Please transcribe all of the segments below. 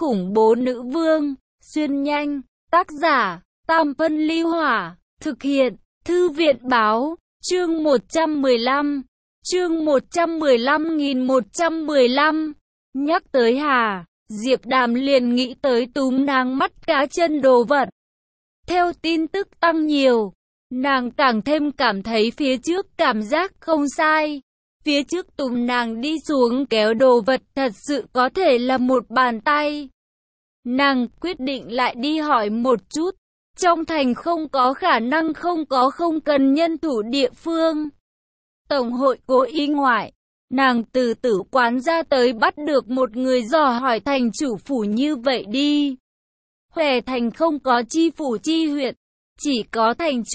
khủng bố nữ vương, xuyên nhanh, tác giả, Tam Phân Ly Hỏa, thực hiện, Thư viện Báo, chương 115, chương 115.115, nhắc tới Hà, Diệp Đàm liền nghĩ tới túm nàng mắt cá chân đồ vật. Theo tin tức tăng nhiều, nàng càng thêm cảm thấy phía trước cảm giác không sai. Phía trước túm nàng đi xuống kéo đồ vật thật sự có thể là một bàn tay. Nàng quyết định lại đi hỏi một chút. Trong thành không có khả năng không cần nhân thủ địa phương. Tổng hội cố ý ngoại. Nàng từ tử quán ra tới bắt được một người dò hỏi thành chủ phủ như vậy đi. Hòe thành không có chi phủ chi huyện. Chỉ có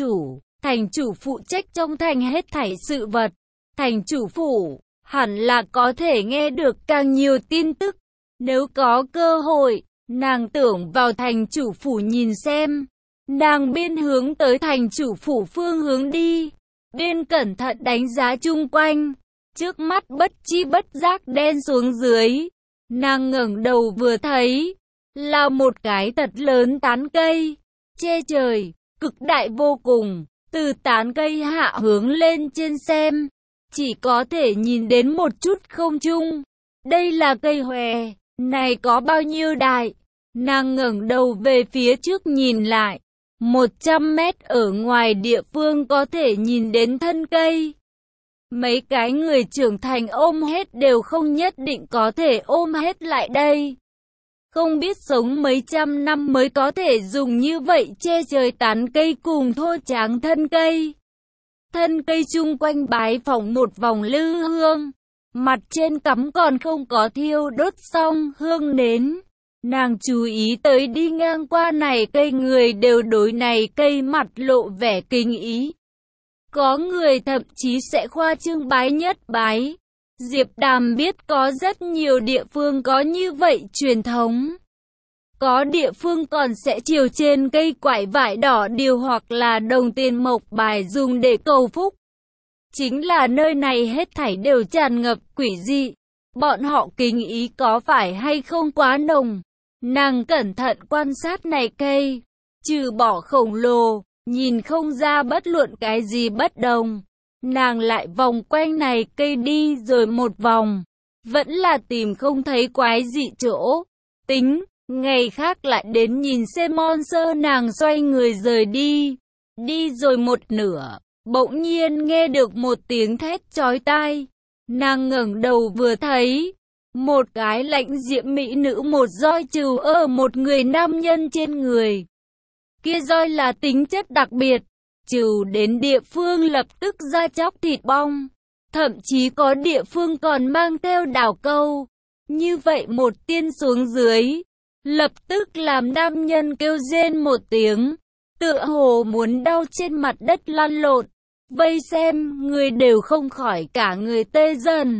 thành chủ phụ trách trong thành hết thảy sự vật. Thành chủ phủ, hẳn là có thể nghe được càng nhiều tin tức. Nếu có cơ hội, nàng tưởng vào thành chủ phủ nhìn xem. Nàng biên hướng tới thành chủ phủ phương hướng đi. Biên cẩn thận đánh giá chung quanh. Trước mắt bất chi bất giác đen xuống dưới. Nàng ngẩng đầu vừa thấy. Là một cái thật lớn tán cây. Che trời, cực đại vô cùng. Từ tán cây hạ hướng lên trên xem. Chỉ có thể nhìn đến một chút không trung. Đây là cây hòe, này có bao nhiêu đại? Nàng ngẩng đầu về phía trước nhìn lại. 100 mét ở ngoài địa phương có thể nhìn đến thân cây. Mấy cái người trưởng thành ôm hết đều không nhất định có thể ôm hết lại đây. Không biết sống mấy trăm năm mới có thể dùng như vậy che trời tán cây cùng thô tráng thân cây. Thân cây chung quanh bái phỏng một vòng lư hương. Mặt trên cắm còn không có thiêu đốt xong hương nến. Nàng chú ý tới đi ngang qua này cây người đều đối này cây mặt lộ vẻ kính ý. Có người thậm chí sẽ khoa trương bái nhất bái. Diệp Đàm biết có rất nhiều địa phương có như vậy truyền thống. Có địa phương còn sẽ chiều trên cây quải vải đỏ điều hoặc là đồng tiền mộc bài dùng để cầu phúc. Chính là nơi này hết thảy đều tràn ngập quỷ dị. Bọn họ kính ý có phải hay không quá nồng. Nàng cẩn thận quan sát này cây. Trừ bỏ khổng lồ, nhìn không ra bất luận cái gì bất đồng. Nàng lại vòng quanh này cây đi rồi một vòng. Vẫn là tìm không thấy quái dị chỗ. Tính, ngày khác lại đến nhìn xem monster. Nàng xoay người rời đi. Đi rồi một nửa, bỗng nhiên nghe được một tiếng thét chói tai. Nàng ngẩng đầu vừa thấy. Một cái lãnh diễm mỹ nữ một roi trừ ở một người nam nhân trên người. Kia roi là tính chất đặc biệt. Trừ đến địa phương lập tức ra chóc thịt bong. Thậm chí có địa phương còn mang theo đảo câu. Như vậy một tiên xuống dưới. Lập tức làm nam nhân kêu rên một tiếng. Tựa hồ muốn đau trên mặt đất lăn lộn. Vây xem, người đều không khỏi cả người tê dần.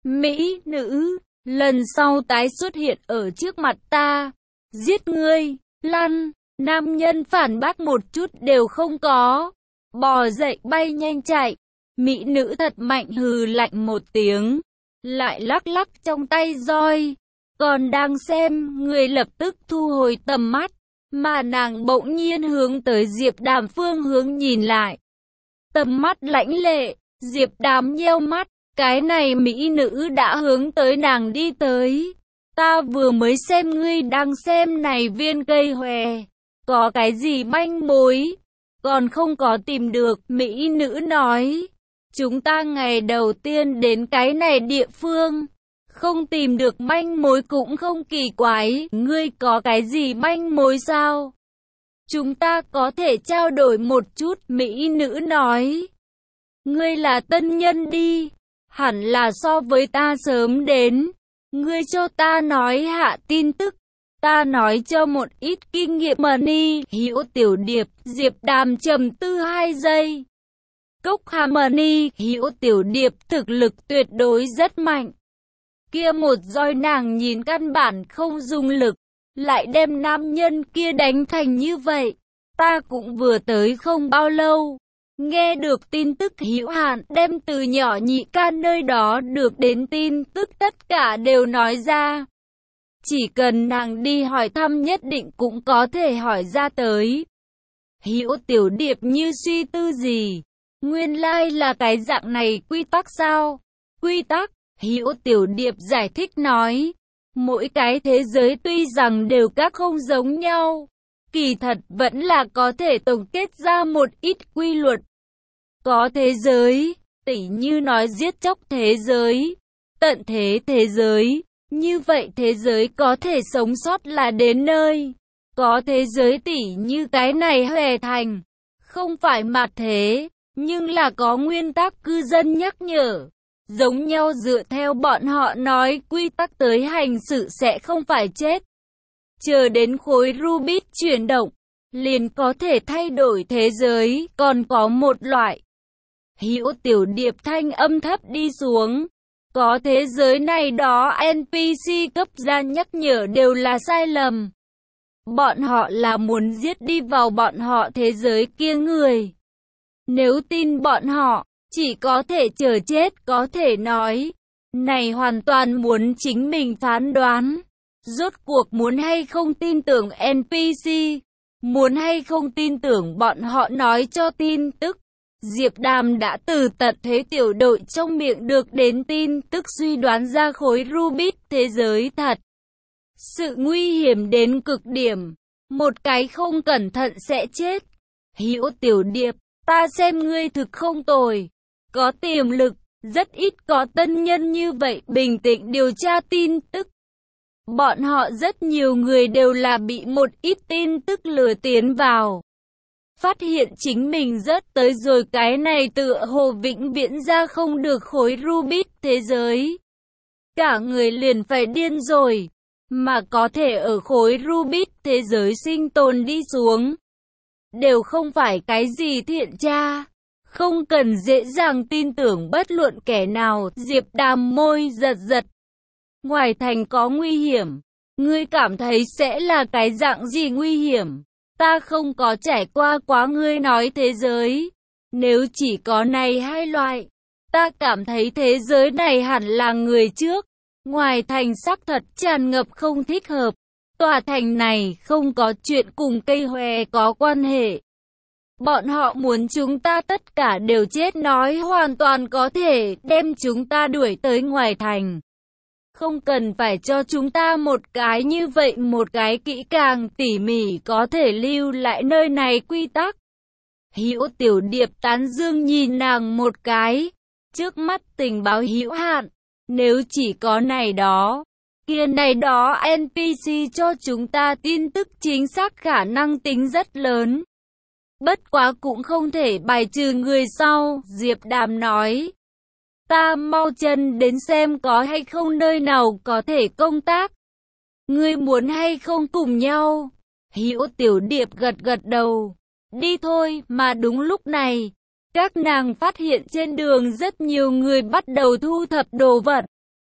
Mỹ nữ, lần sau tái xuất hiện ở trước mặt ta. Giết ngươi, lăn. Nam nhân phản bác một chút đều không có. Bò dậy bay nhanh chạy. Mỹ nữ thật mạnh hừ lạnh một tiếng. Lại lắc lắc trong tay roi. Còn đang xem, người lập tức thu hồi tầm mắt. Mà nàng bỗng nhiên hướng tới Diệp Đàm phương hướng nhìn lại. Tầm mắt lãnh lệ, Diệp Đàm nheo mắt. Cái này mỹ nữ đã hướng tới nàng đi tới. Ta vừa mới xem ngươi đang xem này viên cây hòe. Có cái gì manh mối? Còn không có tìm được, mỹ nữ nói. Chúng ta ngày đầu tiên đến cái này địa phương. Không tìm được manh mối cũng không kỳ quái. Ngươi có cái gì manh mối sao? Chúng ta có thể trao đổi một chút, mỹ nữ nói. Ngươi là tân nhân đi. Hẳn là so với ta sớm đến. Ngươi cho ta nói hạ tin tức. Ta nói cho một ít kinh nghiệm money. Hiểu tiểu điệp, Diệp Đàm trầm tư 2 giây. Cốc Harmony, Hiểu tiểu điệp thực lực tuyệt đối rất mạnh. Kia một roi nàng nhìn căn bản không dùng lực. Lại đem nam nhân kia đánh thành như vậy. Ta cũng vừa tới không bao lâu. Nghe được tin tức hữu hạn, đem từ nhỏ nhị ca nơi đó được đến tin tức tất cả đều nói ra. Chỉ cần nàng đi hỏi thăm nhất định cũng có thể hỏi ra tới. Hữu Tiểu Điệp như suy tư gì. Nguyên lai là cái dạng này quy tắc sao? Quy tắc, Hữu Tiểu Điệp giải thích nói. Mỗi cái thế giới tuy rằng đều các không giống nhau, kỳ thật vẫn là có thể tổng kết ra một ít quy luật. Có thế giới, tỉ như nói giết chóc thế giới, tận thế thế giới, như vậy thế giới có thể sống sót là đến nơi. Có thế giới tỉ như cái này Hòe Thành, không phải mạt thế, nhưng là có nguyên tắc cư dân nhắc nhở. Giống nhau dựa theo bọn họ nói quy tắc tới hành sự sẽ không phải chết. Chờ đến khối Rubik chuyển động, liền có thể thay đổi thế giới, còn có một loại. Hữu Tiểu Điệp thanh âm thấp đi xuống. Có thế giới này đó NPC cấp ra nhắc nhở đều là sai lầm. Bọn họ là muốn giết đi vào bọn họ thế giới kia người. Nếu tin bọn họ, chỉ có thể chờ chết, có thể nói. Này hoàn toàn muốn chính mình phán đoán. Rốt cuộc muốn hay không tin tưởng NPC, muốn hay không tin tưởng bọn họ nói cho tin tức. Diệp Đàm đã từ tận thế tiểu đội trong miệng được đến tin tức suy đoán ra khối Rubik thế giới thật. Sự nguy hiểm đến cực điểm, một cái không cẩn thận sẽ chết. Hữu Tiểu Điệp, ta xem ngươi thực không tồi, có tiềm lực, rất ít có tân nhân như vậy bình tĩnh điều tra tin tức. Bọn họ rất nhiều người đều là bị một ít tin tức lừa tiến vào. Phát hiện chính mình rớt tới rồi cái này tựa hồ vĩnh viễn ra không được khối Rubik thế giới. Cả người liền phải điên rồi, mà có thể ở khối Rubik thế giới sinh tồn đi xuống. Đều không phải cái gì thiện tra, không cần dễ dàng tin tưởng bất luận kẻ nào. Diệp Đàm môi giật giật. Ngoài thành có nguy hiểm, ngươi cảm thấy sẽ là cái dạng gì nguy hiểm? Ta không có trải qua quá ngươi nói thế giới. Nếu chỉ có này hai loại, ta cảm thấy thế giới này hẳn là người trước. Ngoài thành xác thật tràn ngập không thích hợp. Tòa thành này không có chuyện cùng cây hòe có quan hệ. Bọn họ muốn chúng ta tất cả đều chết, nói hoàn toàn có thể đem chúng ta đuổi tới ngoài thành. Không cần phải cho chúng ta một cái như vậy, một cái kỹ càng tỉ mỉ có thể lưu lại nơi này quy tắc. Hữu Tiểu Điệp tán dương nhìn nàng một cái. Trước mắt tình báo hữu hạn, nếu chỉ có này đó, kia này đó NPC cho chúng ta tin tức chính xác khả năng tính rất lớn. Bất quá cũng không thể bài trừ người sau, Diệp Đàm nói. Ta mau chân đến xem có hay không nơi nào có thể công tác. Ngươi muốn hay không cùng nhau? Hữu Tiểu Điệp gật gật đầu. Đi thôi. Mà đúng lúc này, các nàng phát hiện trên đường rất nhiều người bắt đầu thu thập đồ vật.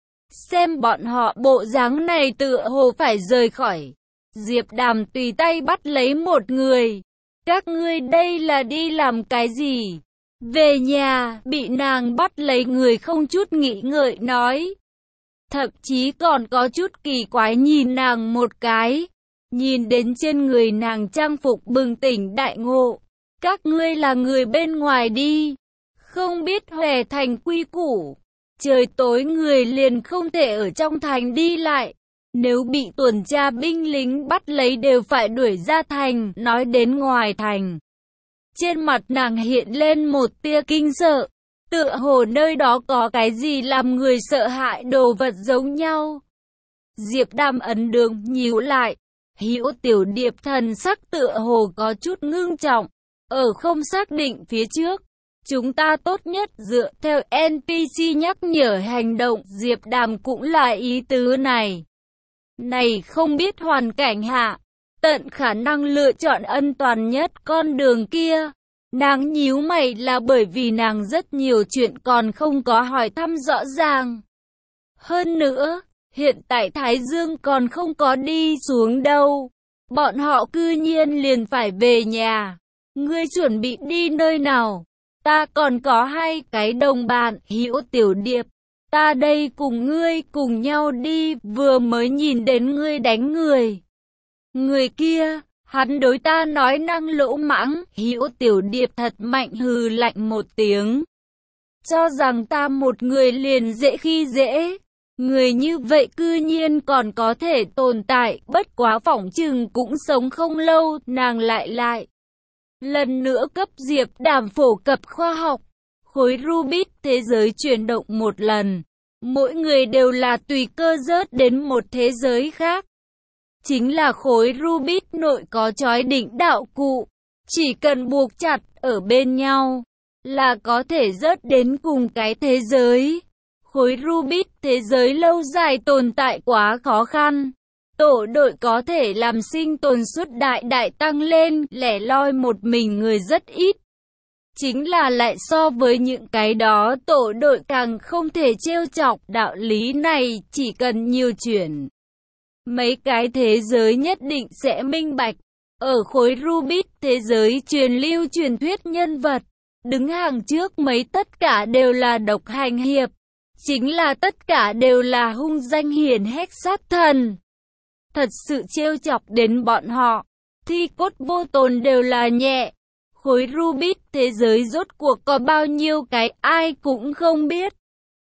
Xem bọn họ bộ dáng này tựa hồ phải rời khỏi. Diệp Đàm tùy tay bắt lấy một người. Các ngươi đây là đi làm cái gì? Về nhà, bị nàng bắt lấy người không chút nghĩ ngợi nói. Thậm chí còn có chút kỳ quái nhìn nàng một cái. Nhìn đến trên người nàng trang phục bừng tỉnh đại ngộ. Các ngươi là người bên ngoài đi. Không biết Hòe Thành quy củ. Trời tối người liền không thể ở trong thành đi lại. Nếu bị tuần tra binh lính bắt lấy đều phải đuổi ra thành. Nói đến ngoài thành, trên mặt nàng hiện lên một tia kinh sợ. Tựa hồ nơi đó có cái gì làm người sợ hãi đồ vật giống nhau. Diệp Đàm ấn đường nhíu lại. Hữu Tiểu Điệp thần sắc tựa hồ có chút ngưng trọng. Ở không xác định phía trước, chúng ta tốt nhất dựa theo NPC nhắc nhở hành động. Diệp Đàm cũng là ý tứ này. Này không biết hoàn cảnh hạ, tận khả năng lựa chọn an toàn nhất con đường kia. Nàng nhíu mày là bởi vì nàng rất nhiều chuyện còn không có hỏi thăm rõ ràng. Hơn nữa, hiện tại Thái Dương còn không có đi xuống đâu. Bọn họ cư nhiên liền phải về nhà. Ngươi chuẩn bị đi nơi nào? Ta còn có hai cái đồng bạn. Hữu Tiểu Điệp, Ta đây cùng ngươi cùng nhau đi, vừa mới nhìn đến ngươi đánh người. Người kia, hắn đối ta nói năng lỗ mãng, Hữu Tiểu Điệp thật mạnh hừ lạnh một tiếng. Cho rằng ta một người liền dễ khi dễ. Người như vậy cư nhiên còn có thể tồn tại, bất quá phỏng chừng cũng sống không lâu, nàng lại. Lần nữa cấp Diệp Đàm phổ cập khoa học. Khối Rubik thế giới chuyển động một lần. Mỗi người đều là tùy cơ rớt đến một thế giới khác. Chính là khối Rubik nội có chói định đạo cụ. Chỉ cần buộc chặt ở bên nhau là có thể rớt đến cùng cái thế giới. Khối Rubik thế giới lâu dài tồn tại quá khó khăn. Tổ đội có thể làm sinh tồn suất đại tăng lên, lẻ loi một mình người rất ít. Chính là lại so với những cái đó tổ đội càng không thể trêu chọc, đạo lý này chỉ cần nhiều chuyển. Mấy cái thế giới nhất định sẽ minh bạch. Ở khối Rubik thế giới truyền lưu truyền thuyết nhân vật, đứng hàng trước mấy tất cả đều là độc hành hiệp. Chính là tất cả đều là hung danh hiển hách sát thần. Thật sự trêu chọc đến bọn họ, thi cốt vô tồn đều là nhẹ. Khối Rubik thế giới rốt cuộc có bao nhiêu cái ai cũng không biết.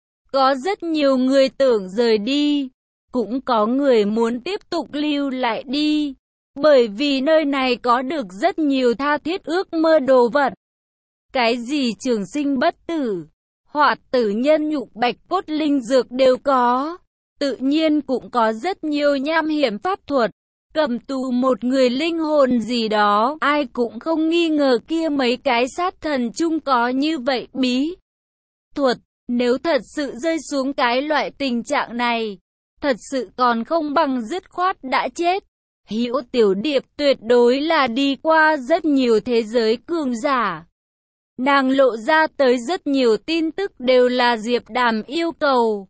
Có rất nhiều người tưởng rời đi, cũng có người muốn tiếp tục lưu lại đi. Bởi vì nơi này có được rất nhiều tha thiết ước mơ đồ vật. Cái gì trường sinh bất tử, hoạt tử nhân nhục bạch cốt linh dược đều có. Tự nhiên cũng có rất nhiều nham hiểm pháp thuật. Cầm tù một người linh hồn gì đó, ai cũng không nghi ngờ kia mấy cái sát thần chung có như vậy bí thuật. Nếu thật sự rơi xuống cái loại tình trạng này, thật sự còn không bằng dứt khoát đã chết. Hữu Tiểu Điệp tuyệt đối là đi qua rất nhiều thế giới cường giả. Nàng lộ ra tới rất nhiều tin tức đều là Diệp Đàm yêu cầu.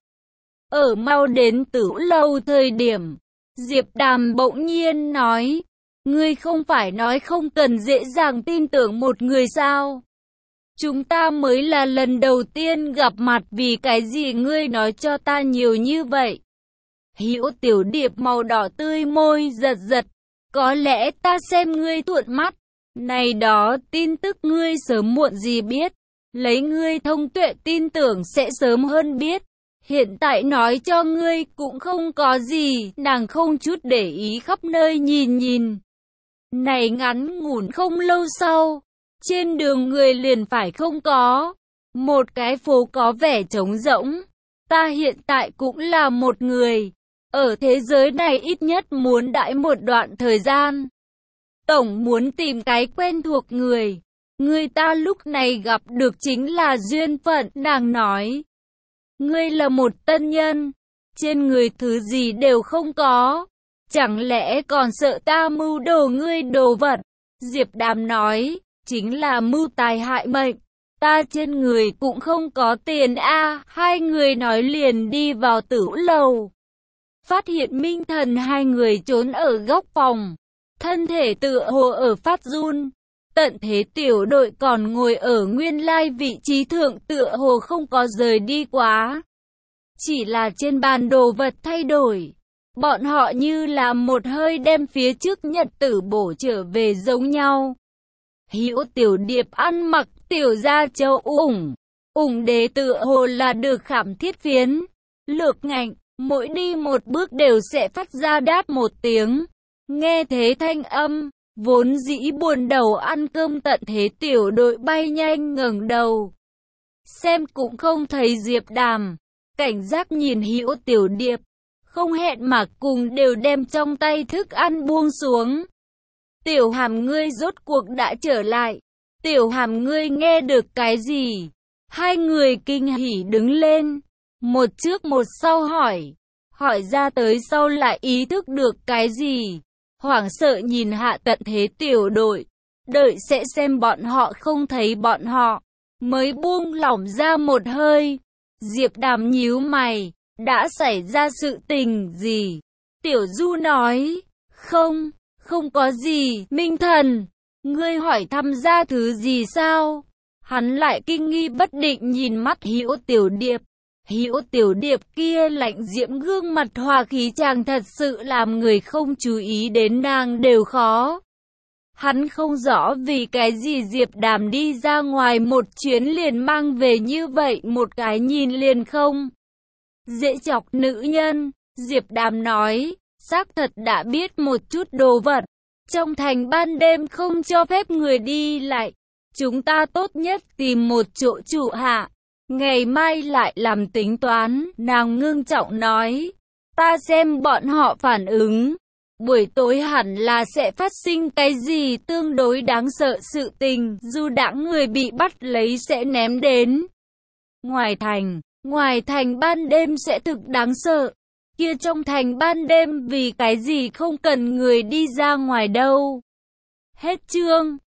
Ở mau đến Tử Lâu thời điểm, Diệp Đàm bỗng nhiên nói, ngươi không phải nói không cần dễ dàng tin tưởng một người sao? Chúng ta mới là lần đầu tiên gặp mặt, vì cái gì ngươi nói cho ta nhiều như vậy? Hữu Tiểu Điệp màu đỏ tươi môi giật, có lẽ ta xem ngươi thuận mắt, này đó tin tức ngươi sớm muộn gì biết, lấy ngươi thông tuệ tin tưởng sẽ sớm hơn biết. Hiện tại nói cho ngươi cũng không có gì, nàng không chút để ý khắp nơi nhìn. Này ngắn ngủn không lâu sau, trên đường người liền phải không có. Một cái phố có vẻ trống rỗng. Ta hiện tại cũng là một người. Ở thế giới này ít nhất muốn đãi một đoạn thời gian. Tổng muốn tìm cái quen thuộc người. Người ta lúc này gặp được chính là duyên phận, nàng nói. Ngươi là một tân nhân, trên người thứ gì đều không có, chẳng lẽ còn sợ ta mưu đồ ngươi đồ vật? Diệp Đàm nói, chính là mưu tài hại mệnh, ta trên người cũng không có tiền a. Hai người nói liền đi vào Tử Lầu. Phát hiện Minh Thần hai người trốn ở góc phòng, thân thể tựa hồ ở phát run. Tận Thế tiểu đội còn ngồi ở nguyên lai vị trí thượng, tựa hồ không có rời đi quá. Chỉ là trên bàn đồ vật thay đổi. Bọn họ như là một hơi đem phía trước nhật tử bổ trở về giống nhau. Hữu Tiểu Điệp ăn mặc tiểu gia châu ủng đế tựa hồ là được khảm thiết phiến. Lược ngạnh, mỗi đi một bước đều sẽ phát ra đáp một tiếng. Nghe thế thanh âm, vốn dĩ buồn đầu ăn cơm Tận Thế tiểu đội bay nhanh ngẩng đầu. Xem cũng không thấy Diệp Đàm, cảnh giác nhìn Hữu Tiểu Điệp, không hẹn mà cùng đều đem trong tay thức ăn buông xuống. Tiểu Hàm ngươi rốt cuộc đã trở lại. Tiểu Hàm ngươi nghe được cái gì? Hai người kinh hỉ đứng lên, một trước một sau hỏi ra tới sau lại ý thức được cái gì. Hoảng sợ nhìn hạ Tận Thế tiểu đội, đợi sẽ xem bọn họ không thấy bọn họ, mới buông lỏng ra một hơi. Diệp Đàm nhíu mày, đã xảy ra sự tình gì? Tiểu Du nói, không có gì. Minh Thần, ngươi hỏi thăm ra thứ gì sao? Hắn lại kinh nghi bất định nhìn mắt Hữu Tiểu Điệp. Hữu Tiểu Điệp kia lạnh diễm gương mặt hòa khí chàng thật sự làm người không chú ý đến nàng đều khó. Hắn không rõ vì cái gì Diệp Đàm đi ra ngoài một chuyến liền mang về như vậy một cái nhìn liền không dễ chọc nữ nhân. Diệp Đàm nói, xác thật đã biết một chút đồ vật. Trong thành ban đêm không cho phép người đi lại. Chúng ta tốt nhất tìm một chỗ trụ hạ. Ngày mai lại làm tính toán. Nàng ngưng trọng nói, ta xem bọn họ phản ứng. Buổi tối hẳn là sẽ phát sinh cái gì tương đối đáng sợ sự tình. Dù đã người bị bắt lấy sẽ ném đến ngoài thành ban đêm sẽ thực đáng sợ. Kia trong thành ban đêm vì cái gì không cần người đi ra ngoài đâu. Hết chương.